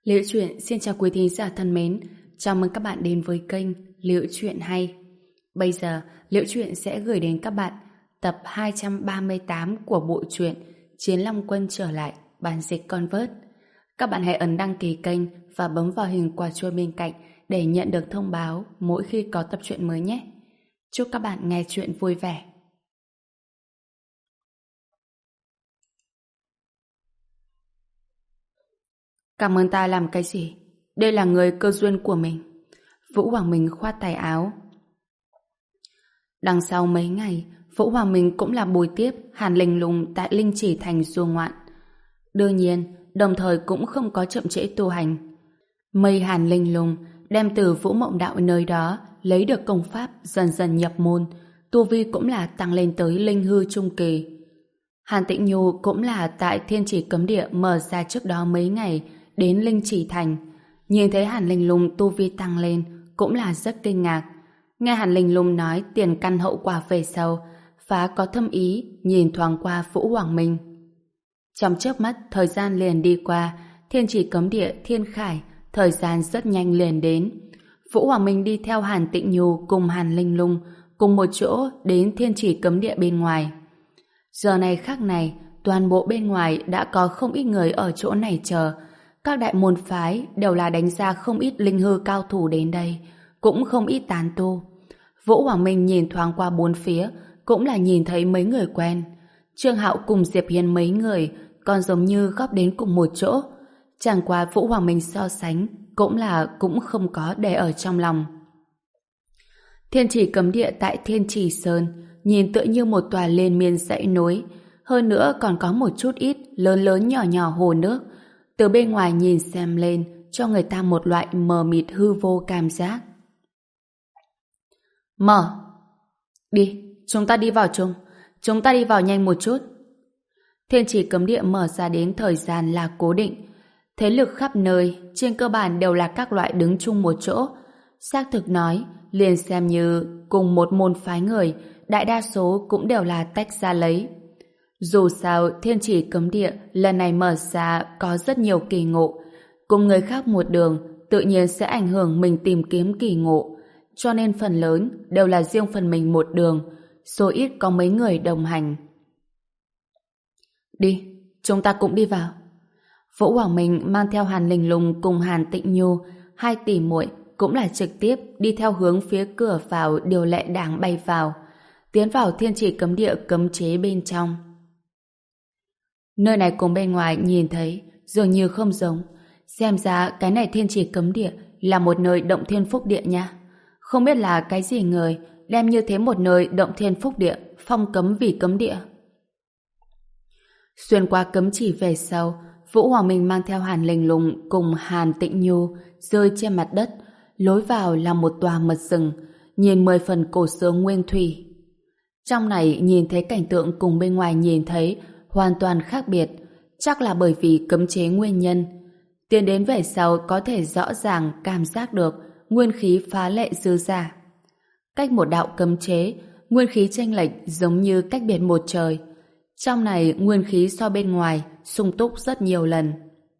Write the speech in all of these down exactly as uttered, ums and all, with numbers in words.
Liễu Chuyện xin chào quý thính giả thân mến, chào mừng các bạn đến với kênh Liễu Chuyện Hay. Bây giờ, Liễu Chuyện sẽ gửi đến các bạn tập hai trăm ba mươi tám của bộ truyện Chiến Long Quân trở lại, bản dịch Convert. Các bạn hãy ấn đăng ký kênh và bấm vào hình quả chuông bên cạnh để nhận được thông báo mỗi khi có tập truyện mới nhé. Chúc các bạn nghe chuyện vui vẻ. Cảm ơn ta làm cái gì? Đây là người cơ duyên của mình. Vũ Hoàng Minh khoát tay áo. Đằng sau mấy ngày, Vũ Hoàng Minh cũng là buổi tiếp Hàn Linh Lung tại Linh Chỉ Thành du ngoạn. Đương nhiên, đồng thời cũng không có chậm trễ tu hành. Mây Hàn Linh Lung đem từ Vũ Mộng Đạo nơi đó lấy được công pháp dần dần nhập môn, tu vi cũng là tăng lên tới linh hư trung kỳ. Hàn Tĩnh Nhu cũng là tại Thiên Chỉ Cấm Địa mở ra trước đó mấy ngày đến Linh Chỉ Thành. Nhìn thấy Hàn Linh Lung tu vi tăng lên cũng là rất kinh ngạc. Nghe Hàn Linh Lung nói tiền căn hậu quả về sau, phá có thâm ý nhìn thoáng qua Vũ Hoàng Minh. Trong chớp mắt thời gian liền đi qua, Thiên Chỉ Cấm Địa Thiên Khải, thời gian rất nhanh liền đến. Vũ Hoàng Minh đi theo Hàn Tĩnh Nhu cùng Hàn Linh Lung cùng một chỗ đến Thiên Chỉ Cấm Địa bên ngoài. Giờ này khắc này, toàn bộ bên ngoài đã có không ít người ở chỗ này chờ. Các đại môn phái đều là đánh ra không ít linh hư cao thủ đến đây, cũng không ít tán tu. Vũ Hoàng Minh nhìn thoáng qua bốn phía, cũng là nhìn thấy mấy người quen. Trương Hạo cùng Diệp Hiên mấy người còn giống như góp đến cùng một chỗ. Chẳng qua Vũ Hoàng Minh so sánh cũng là cũng không có để ở trong lòng. Thiên Chỉ Cấm Địa tại Thiên Chỉ Sơn nhìn tựa như một tòa liên miên dãy núi, hơn nữa còn có một chút ít lớn lớn nhỏ nhỏ hồ nước. Từ bên ngoài nhìn xem lên cho người ta một loại mờ mịt hư vô cảm giác. Mở! Đi, chúng ta đi vào chung. Chúng ta đi vào nhanh một chút. Thiên Chỉ Cấm Địa mở ra đến thời gian là cố định. Thế lực khắp nơi, trên cơ bản đều là các loại đứng chung một chỗ. Xác thực nói, liền xem như cùng một môn phái người, đại đa số cũng đều là tách ra lấy. Dù sao, Thiên Chỉ Cấm Địa lần này mở ra có rất nhiều kỳ ngộ. Cùng người khác một đường, tự nhiên sẽ ảnh hưởng mình tìm kiếm kỳ ngộ. Cho nên phần lớn đều là riêng phần mình một đường, số ít có mấy người đồng hành. Đi, chúng ta cũng đi vào. Vũ Hoàng Minh mang theo Hàn Linh Lung cùng Hàn Tĩnh Nhu, hai tỷ muội cũng là trực tiếp đi theo hướng phía cửa vào điều lệ đảng bay vào, tiến vào Thiên Chỉ Cấm Địa cấm chế bên trong. Nơi này cùng bên ngoài nhìn thấy dường như không giống. Xem ra cái này Thiên Chỉ Cấm Địa là một nơi động thiên phúc địa nha. Không biết là cái gì người đem như thế một nơi động thiên phúc địa phong cấm vì cấm địa. Xuyên qua cấm chỉ về sau, Vũ Hoàng Minh mang theo Hàn Linh Lung cùng Hàn Tĩnh Nhu rơi trên mặt đất. Lối vào là một tòa mật rừng, nhìn mười phần cổ xưa nguyên thủy. Trong này nhìn thấy cảnh tượng cùng bên ngoài nhìn thấy hoàn toàn khác biệt, chắc là bởi vì cấm chế nguyên nhân. Tiến đến về sau có thể rõ ràng cảm giác được nguyên khí phá lệ dư dả. Cách một đạo cấm chế, nguyên khí chênh lệch giống như cách biệt một trời. Trong này nguyên khí so bên ngoài sung túc rất nhiều lần.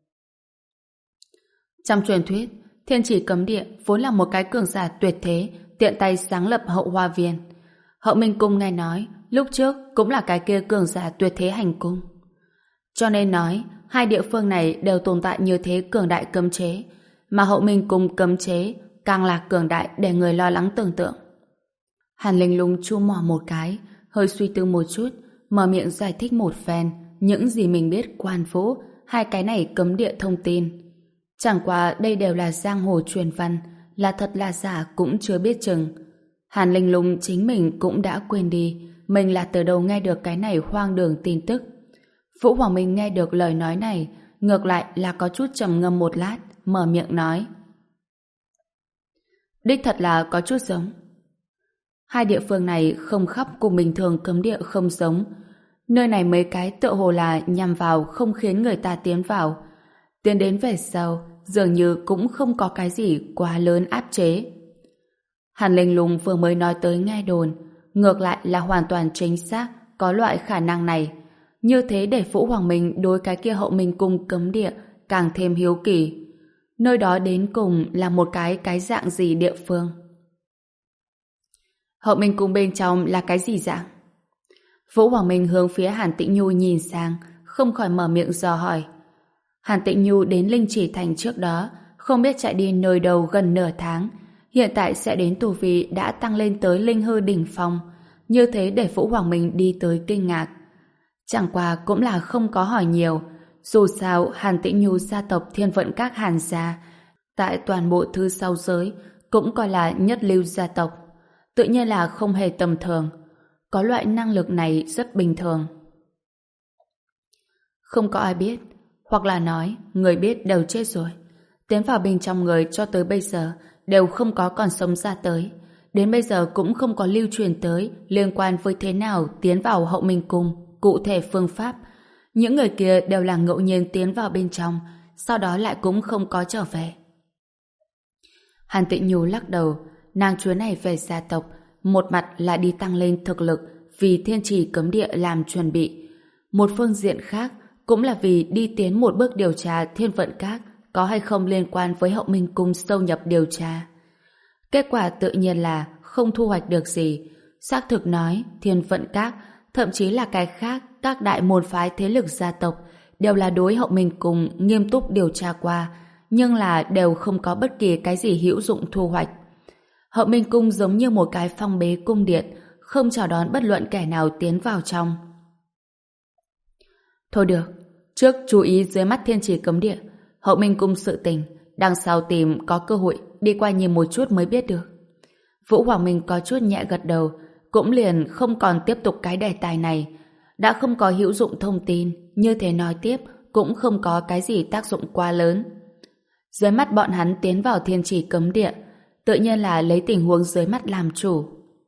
Trong truyền thuyết, Thiên Chỉ Cấm Địa vốn là một cái cường giả tuyệt thế, tiện tay sáng lập Hậu Hoa Viên. Hậu Minh Cung nghe nói lúc trước cũng là cái kia cường giả tuyệt thế hành cung. Cho nên nói, hai địa phương này đều tồn tại như thế cường đại cấm chế, mà Hậu Minh Cung cấm chế càng là cường đại để người lo lắng tưởng tượng. Hàn Linh Lung chu mỏ một cái, hơi suy tư một chút, mở miệng giải thích một phen những gì mình biết quan vũ hai cái này cấm địa thông tin. Chẳng qua đây đều là giang hồ truyền văn, là thật là giả cũng chưa biết chừng. Hàn Linh Lung chính mình cũng đã quên đi mình là từ đầu nghe được cái này hoang đường tin tức. Vũ Hoàng Minh nghe được lời nói này, ngược lại là có chút trầm ngâm một lát, mở miệng nói. Đích thật là có chút giống. Hai địa phương này không khắp cùng bình thường cấm địa không giống. Nơi này mấy cái tựa hồ là nhằm vào không khiến người ta tiến vào. Tiến đến về sau, dường như cũng không có cái gì quá lớn áp chế. Hàn Linh Lung vừa mới nói tới nghe đồn, ngược lại là hoàn toàn chính xác có loại khả năng này. Như thế để Vũ Hoàng Minh đối cái kia Hậu Minh Cung cấm địa càng thêm hiếu kỳ. Nơi đó đến cùng là một cái cái dạng gì địa phương? Hậu Minh Cung bên trong là cái gì dạng? Vũ Hoàng Minh hướng phía Hàn Tĩnh Nhu nhìn sang, không khỏi mở miệng dò hỏi. Hàn Tĩnh Nhu đến Linh Chỉ Thành trước đó, không biết chạy đi nơi đâu gần nửa tháng, hiện tại sẽ đến tu vi đã tăng lên tới linh hư đỉnh phong, như thế để Vũ Hoàng Minh đi tới kinh ngạc. Chẳng qua cũng là không có hỏi nhiều, dù sao Hàn Tĩnh Nhu gia tộc Thiên Vận Các Hàn gia, tại toàn bộ thư sau giới cũng coi là nhất lưu gia tộc, tự nhiên là không hề tầm thường. Có loại năng lực này rất bình thường. Không có ai biết, hoặc là nói người biết đều chết rồi. Tiến vào bên trong người cho tới bây giờ đều không có còn sống ra tới. Đến bây giờ cũng không có lưu truyền tới liên quan với thế nào tiến vào Hậu Minh Cung, cụ thể phương pháp. Những người kia đều là ngẫu nhiên tiến vào bên trong, sau đó lại cũng không có trở về. Hàn Tĩnh Nhu lắc đầu, nàng chúa này về gia tộc, một mặt là đi tăng lên thực lực vì thiên trì cấm địa làm chuẩn bị. Một phương diện khác cũng là vì đi tiến một bước điều tra Thiên Vận Các có hay không liên quan với Hậu Minh Cung sâu nhập điều tra. Kết quả tự nhiên là không thu hoạch được gì. Xác thực nói, Thiên Vận Các, thậm chí là cái khác, các đại môn phái thế lực gia tộc đều là đối Hậu Minh Cung nghiêm túc điều tra qua, nhưng là đều không có bất kỳ cái gì hữu dụng thu hoạch. Hậu Minh Cung giống như một cái phong bế cung điện, không chào đón bất luận kẻ nào tiến vào trong. Thôi được, trước chú ý dưới mắt thiên trì cấm địa, Hậu Minh Cung sự tình, đằng sau tìm có cơ hội đi qua nhìn một chút mới biết được. Vũ Hoàng Minh có chút nhẹ gật đầu, cũng liền không còn tiếp tục cái đề tài này. Đã không có hữu dụng thông tin, như thế nói tiếp cũng không có cái gì tác dụng quá lớn. Dưới mắt bọn hắn tiến vào thiên trì cấm địa, tự nhiên là lấy tình huống dưới mắt làm chủ.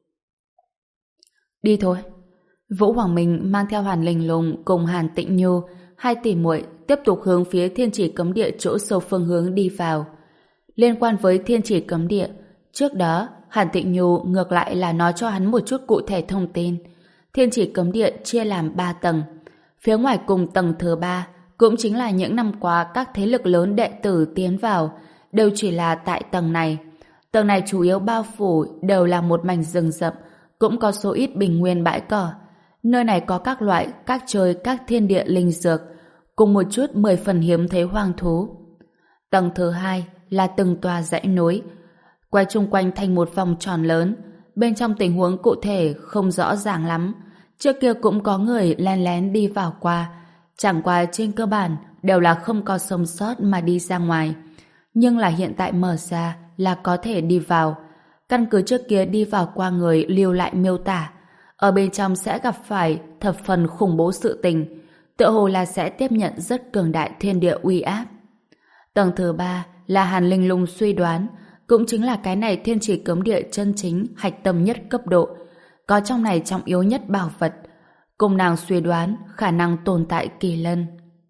Đi thôi. Vũ Hoàng Minh mang theo Hàn Linh Lung cùng Hàn Tĩnh Nhu, hai tỷ muội tiếp tục hướng phía thiên trì cấm địa chỗ sâu phương hướng đi vào. Liên quan với thiên trì cấm địa, trước đó Hàn Tĩnh Nhu ngược lại là nói cho hắn một chút cụ thể thông tin. Thiên trì cấm địa chia làm ba tầng. Phía ngoài cùng tầng thứ ba, cũng chính là những năm qua các thế lực lớn đệ tử tiến vào, đều chỉ là tại tầng này. Tầng này chủ yếu bao phủ đều là một mảnh rừng rậm, cũng có số ít bình nguyên bãi cỏ. Nơi này có các loại, các chơi, các thiên địa linh dược, cùng một chút mười phần hiếm thấy hoang thú. Tầng thứ hai là từng tòa dãy núi, quay chung quanh thành một vòng tròn lớn. Bên trong tình huống cụ thể không rõ ràng lắm. Trước kia cũng có người lén lén đi vào qua, chẳng qua trên cơ bản đều là không có sống sót mà đi ra ngoài. Nhưng là hiện tại mở ra là có thể đi vào. Căn cứ trước kia đi vào qua người lưu lại miêu tả, ở bên trong sẽ gặp phải thập phần khủng bố sự tình, tựa hồ là sẽ tiếp nhận rất cường đại thiên địa uy áp. Tầng thứ ba là Hàn Linh Lung suy đoán, cũng chính là cái này thiên trì cấm địa chân chính hạch tâm nhất cấp độ, có trong này trọng yếu nhất bảo vật, cùng nàng suy đoán khả năng tồn tại kỳ lân.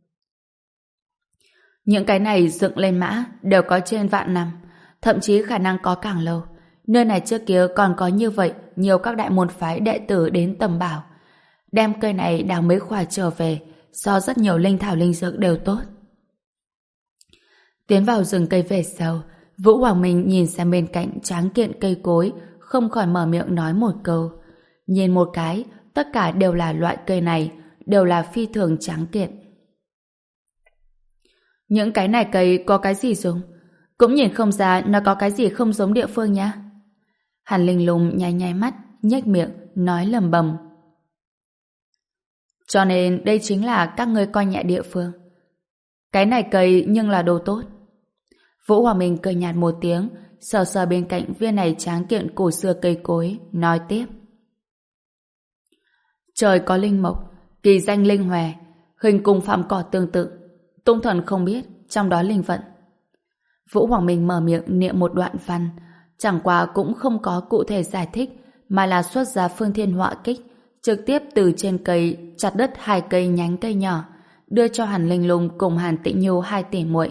Những cái này dựng lên mã đều có trên vạn năm, thậm chí khả năng có càng lâu. Nơi này trước kia còn có như vậy nhiều các đại môn phái đệ tử đến tầm bảo. Đem cây này đào mấy khoả trở về, so rất nhiều linh thảo linh dược đều tốt. Tiến vào rừng cây về sau, Vũ Hoàng Minh nhìn sang bên cạnh tráng kiện cây cối, không khỏi mở miệng nói một câu. Nhìn một cái, tất cả đều là loại cây này, đều là phi thường tráng kiện. Những cái này cây có cái gì dùng? Cũng nhìn không ra nó có cái gì không giống địa phương nha. Hàn Linh Lung nháy nháy mắt, nhếch miệng, nói lầm bầm. Cho nên đây chính là các ngươi coi nhẹ địa phương. Cái này cây nhưng là đồ tốt. Vũ Hoàng Minh cười nhạt một tiếng, sờ sờ bên cạnh viên này tráng kiện cổ xưa cây cối, nói tiếp. Trời có linh mộc, kỳ danh linh hòe, hình cùng phạm cỏ tương tự. Tung thần không biết, trong đó linh vận. Vũ Hoàng Minh mở miệng niệm một đoạn văn, chẳng qua cũng không có cụ thể giải thích, mà là xuất ra phương thiên họa kích, trực tiếp từ trên cây chặt đứt hai cây nhánh cây nhỏ, đưa cho Hàn Linh Lung cùng Hàn Tĩnh Nhu hai tỷ muội.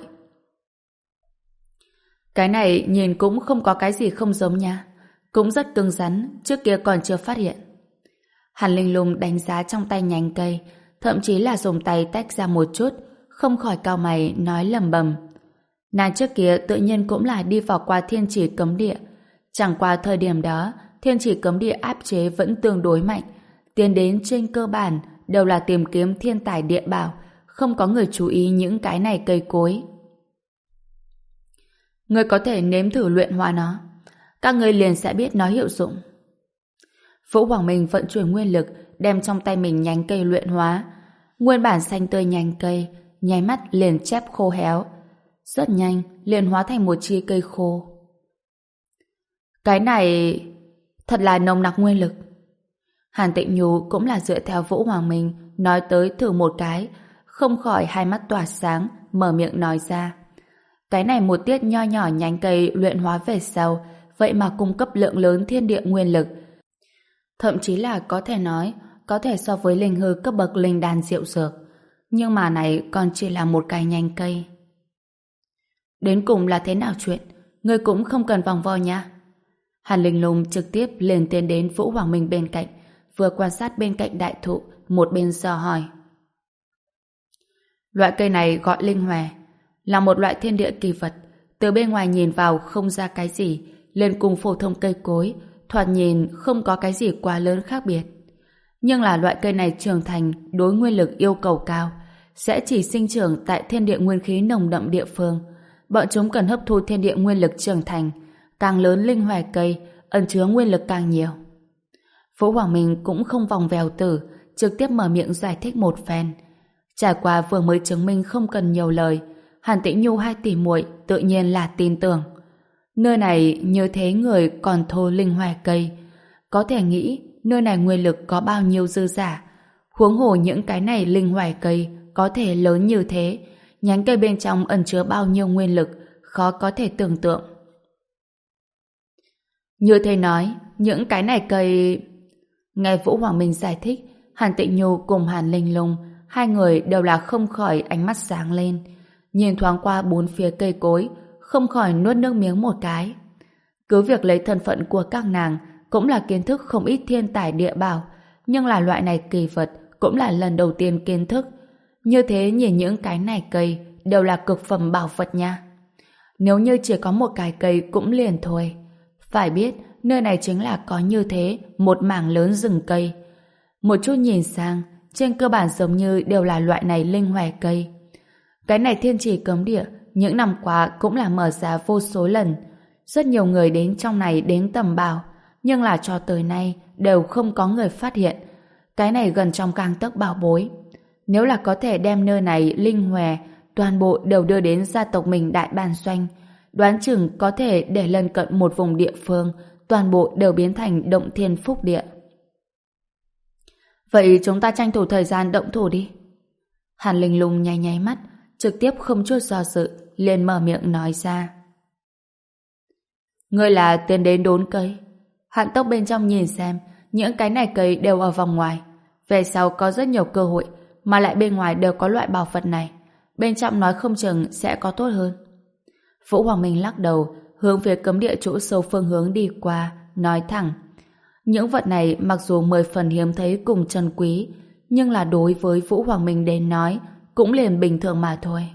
Cái này nhìn cũng không có cái gì không giống nha, cũng rất cứng rắn, trước kia còn chưa phát hiện. Hàn Linh Lung đánh giá trong tay nhánh cây, thậm chí là dùng tay tách ra một chút, không khỏi cau mày nói lầm bầm. Nàng trước kia tự nhiên cũng là đi vào qua thiên chỉ cấm địa. Chẳng qua thời điểm đó, thiên chỉ cấm địa áp chế vẫn tương đối mạnh. Tiến đến trên cơ bản đều là tìm kiếm thiên tài địa bảo, không có người chú ý những cái này cây cối. Ngươi có thể nếm thử luyện hóa nó. Các ngươi liền sẽ biết nó hiệu dụng. Vũ Hoàng Minh vận chuyển nguyên lực, đem trong tay mình nhánh cây luyện hóa. Nguyên bản xanh tươi nhánh cây, nháy mắt liền chép khô héo. Rất nhanh, liền hóa thành một chi cây khô. Cái này thật là nồng nặc nguyên lực. Hàn Tịnh Nhu cũng là dựa theo Vũ Hoàng Minh nói tới thử một cái, không khỏi hai mắt tỏa sáng, mở miệng nói ra. Cái này một tiết nho nhỏ nhánh cây luyện hóa về sau, vậy mà cung cấp lượng lớn thiên địa nguyên lực. Thậm chí là có thể nói, có thể so với linh hư cấp bậc linh đan diệu dược. Nhưng mà này còn chỉ là một cái nhánh cây. Đến cùng là thế nào chuyện? Ngươi cũng không cần vòng vo nha. Hàn Linh Lung trực tiếp liền tiến đến Vũ Hoàng Minh bên cạnh, vừa quan sát bên cạnh đại thụ, một bên dò hỏi. Loại cây này gọi linh hòe, là một loại thiên địa kỳ vật, từ bên ngoài nhìn vào không ra cái gì, lên cùng phổ thông cây cối, thoạt nhìn không có cái gì quá lớn khác biệt. Nhưng là loại cây này trưởng thành đối nguyên lực yêu cầu cao, sẽ chỉ sinh trưởng tại thiên địa nguyên khí nồng đậm địa phương. Bọn chúng cần hấp thu thiên địa nguyên lực trưởng thành, càng lớn linh hòe cây, ẩn chứa nguyên lực càng nhiều. Vũ Hoàng Minh cũng không vòng vèo tử, trực tiếp mở miệng giải thích một phen. Trải qua vừa mới chứng minh không cần nhiều lời, Hàn Tĩnh Nhu hai tỷ muội tự nhiên là tin tưởng. Nơi này như thế người còn thô linh hòe cây, có thể nghĩ nơi này nguyên lực có bao nhiêu dư giả. Huống hồ những cái này linh hòe cây có thể lớn như thế, nhánh cây bên trong ẩn chứa bao nhiêu nguyên lực, khó có thể tưởng tượng. Như thế nói, những cái này cây... Nghe Vũ Hoàng Minh giải thích, Hàn Tịnh Nhu cùng Hàn Linh Lung, hai người đều là không khỏi ánh mắt sáng lên. Nhìn thoáng qua bốn phía cây cối, không khỏi nuốt nước miếng một cái. Cứ việc lấy thân phận của các nàng, cũng là kiến thức không ít thiên tài địa bảo, nhưng là loại này kỳ vật cũng là lần đầu tiên kiến thức. Như thế nhìn những cái này cây đều là cực phẩm bảo vật nha. Nếu như chỉ có một cái cây cũng liền thôi. Phải biết, nơi này chính là có như thế một mảng lớn rừng cây. Một chút nhìn sang, trên cơ bản giống như đều là loại này linh hòe cây. Cái này thiên trì cấm địa, những năm qua cũng là mở ra vô số lần. Rất nhiều người đến trong này đến tầm bảo, nhưng là cho tới nay đều không có người phát hiện. Cái này gần trong gang tấc bảo bối. Nếu là có thể đem nơi này linh hòe toàn bộ đều đưa đến gia tộc mình Đại Bản Doanh, đoán chừng có thể để lân cận một vùng địa phương toàn bộ đều biến thành động thiên phúc địa. Vậy chúng ta tranh thủ thời gian động thủ đi. Hàn Linh Lung nháy nháy mắt, trực tiếp không chút do dự, liền mở miệng nói ra. Ngươi là tiến đến đốn cây. Hạn Tốc bên trong nhìn xem, những cái này cây đều ở vòng ngoài. Về sau có rất nhiều cơ hội, mà lại bên ngoài đều có loại bảo vật này. Bên trong nói không chừng sẽ có tốt hơn. Vũ Hoàng Minh lắc đầu, hướng phía cấm địa chỗ sâu phương hướng đi qua, nói thẳng. Những vật này mặc dù mười phần hiếm thấy cùng chân quý, nhưng là đối với Vũ Hoàng Minh đến nói, cũng liền bình thường mà thôi.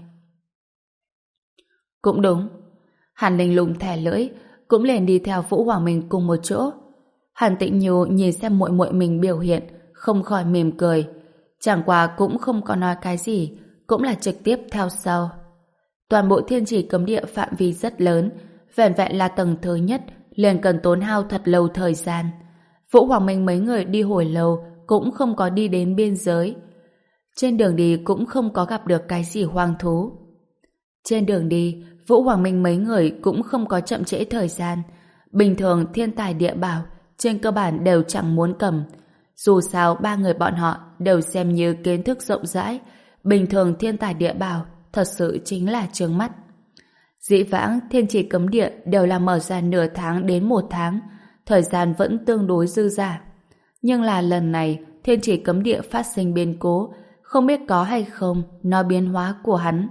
Cũng đúng. Hàn Linh Lung thẻ lưỡi, cũng liền đi theo Vũ Hoàng Minh cùng một chỗ. Hàn Tịnh Nhu nhìn xem muội muội mình biểu hiện, không khỏi mỉm cười. Chẳng qua cũng không có nói cái gì, cũng là trực tiếp theo sau. Toàn bộ thiên chỉ cấm địa phạm vi rất lớn, vẻn vẹn là tầng thứ nhất, liền cần tốn hao thật lâu thời gian. Vũ Hoàng Minh mấy người đi hồi lâu, cũng không có đi đến biên giới. Trên đường đi cũng không có gặp được cái gì hoang thú. Trên đường đi, Vũ Hoàng Minh mấy người cũng không có chậm trễ thời gian. Bình thường thiên tài địa bảo, trên cơ bản đều chẳng muốn cầm. Dù sao ba người bọn họ đều xem như kiến thức rộng rãi, bình thường thiên tài địa bảo thật sự chính là chướng mắt. Dĩ vãng thiên chỉ cấm địa đều là mở ra nửa tháng đến một tháng, thời gian vẫn tương đối dư dả. Nhưng là lần này thiên chỉ cấm địa phát sinh biến cố, không biết có hay không nó biến hóa của hắn.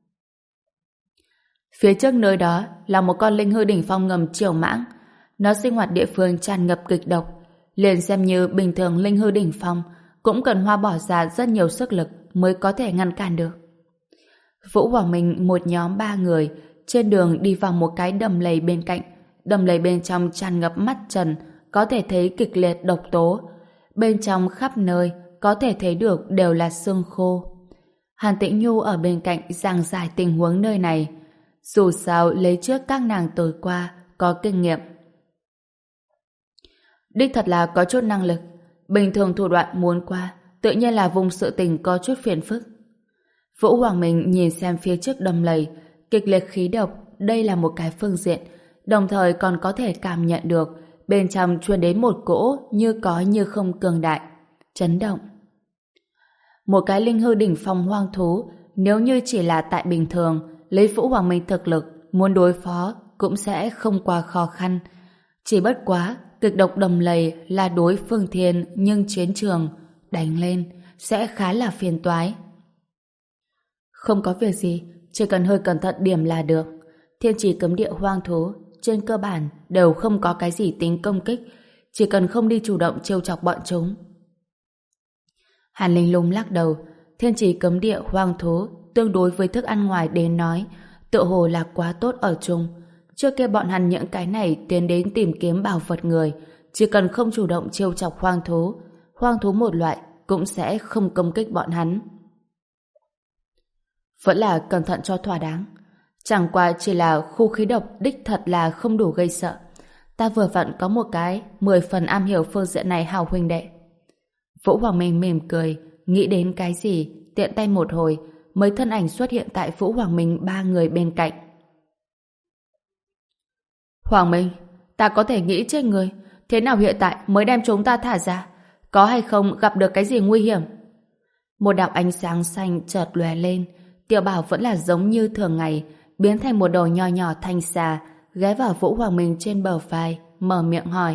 Phía trước nơi đó là một con linh hư đỉnh phong ngầm triều mãng, nó sinh hoạt địa phương tràn ngập kịch độc, liền xem như bình thường linh hư đỉnh phong cũng cần hoa bỏ ra rất nhiều sức lực mới có thể ngăn cản được. Vũ Hoàng Minh một nhóm ba người trên đường đi vào một cái đầm lầy bên cạnh. Đầm lầy bên trong tràn ngập mắt trần, có thể thấy kịch liệt độc tố. Bên trong khắp nơi có thể thấy được đều là xương khô. Hàn Tĩnh Nhu ở bên cạnh giảng giải tình huống nơi này. Dù sao lấy trước các nàng tối qua có kinh nghiệm. Đích thật là có chút năng lực. Bình thường thủ đoạn muốn qua, tự nhiên là vùng sự tình có chút phiền phức. Vũ Hoàng Minh nhìn xem phía trước đầm lầy, kịch liệt khí độc, đây là một cái phương diện, đồng thời còn có thể cảm nhận được bên trong truyền đến một cỗ như có như không cường đại, chấn động. Một cái linh hư đỉnh phong hoang thú, nếu như chỉ là tại bình thường, lấy Vũ Hoàng Minh thực lực, muốn đối phó cũng sẽ không quá khó khăn. Chỉ bất quá, kịch độc đầm lầy là đối phương thiên, nhưng chiến trường đánh lên sẽ khá là phiền toái. Không có việc gì, chỉ cần hơi cẩn thận điểm là được. Thiên trì cấm địa hoang thú trên cơ bản đều không có cái gì tính công kích, chỉ cần không đi chủ động trêu chọc bọn chúng. Hàn Linh Lung lắc đầu, thiên trì cấm địa hoang thú tương đối với thức ăn ngoài đến nói, tựa hồ là quá tốt ở chung. Trước kia bọn hắn những cái này tiến đến tìm kiếm bảo vật người, chỉ cần không chủ động trêu chọc hoang thú, hoang thú một loại cũng sẽ không công kích bọn hắn. Vẫn là cẩn thận cho thỏa đáng. Chẳng qua chỉ là khu khí độc đích thật là không đủ gây sợ. Ta vừa vặn có một cái mười phần am hiểu phương diện này hào huynh đệ. Vũ Hoàng Minh mỉm cười, nghĩ đến cái gì, tiện tay một hồi, mấy thân ảnh xuất hiện tại Vũ Hoàng Minh ba người bên cạnh. Hoàng Minh, ta có thể nghĩ chết người, thế nào hiện tại mới đem chúng ta thả ra? Có hay không gặp được cái gì nguy hiểm? Một đạo ánh sáng xanh chợt lóe lên, Tiểu Bảo vẫn là giống như thường ngày, biến thành một đầu nho nhỏ thanh xà, ghé vào Vũ Hoàng Minh trên bờ vai, mở miệng hỏi.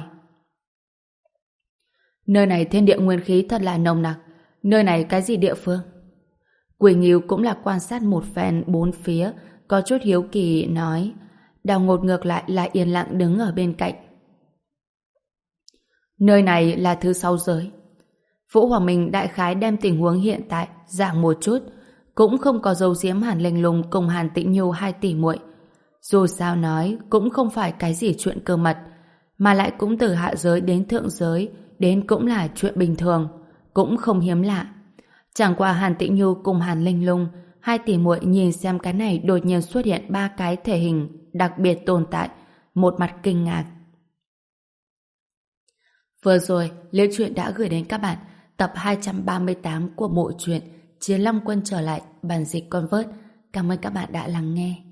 Nơi này thiên địa nguyên khí thật là nồng nặc, nơi này cái gì địa phương? Quỷ Nghiêu cũng là quan sát một phen bốn phía, có chút hiếu kỳ nói. Đào Ngột ngược lại là yên lặng đứng ở bên cạnh. Nơi này là thứ sáu giới. Vũ Hoàng Minh đại khái đem tình huống hiện tại giảng một chút, cũng không có giấu giếm Hàn Linh Lung cùng Hàn Tĩnh Nhu hai tỷ muội. Dù sao nói cũng không phải cái gì chuyện cơ mật, mà lại cũng từ hạ giới đến thượng giới, đến cũng là chuyện bình thường, cũng không hiếm lạ. Chẳng qua Hàn Tĩnh Nhu cùng Hàn Linh Lung, hai tỷ muội nhìn xem cái này đột nhiên xuất hiện ba cái thể hình đặc biệt tồn tại, một mặt kinh ngạc. Vừa rồi, Liễu Chuyện đã gửi đến các bạn tập hai trăm ba mươi tám của bộ truyện Chiến Long Quân trở lại, bản dịch con vớt. Cảm ơn các bạn đã lắng nghe.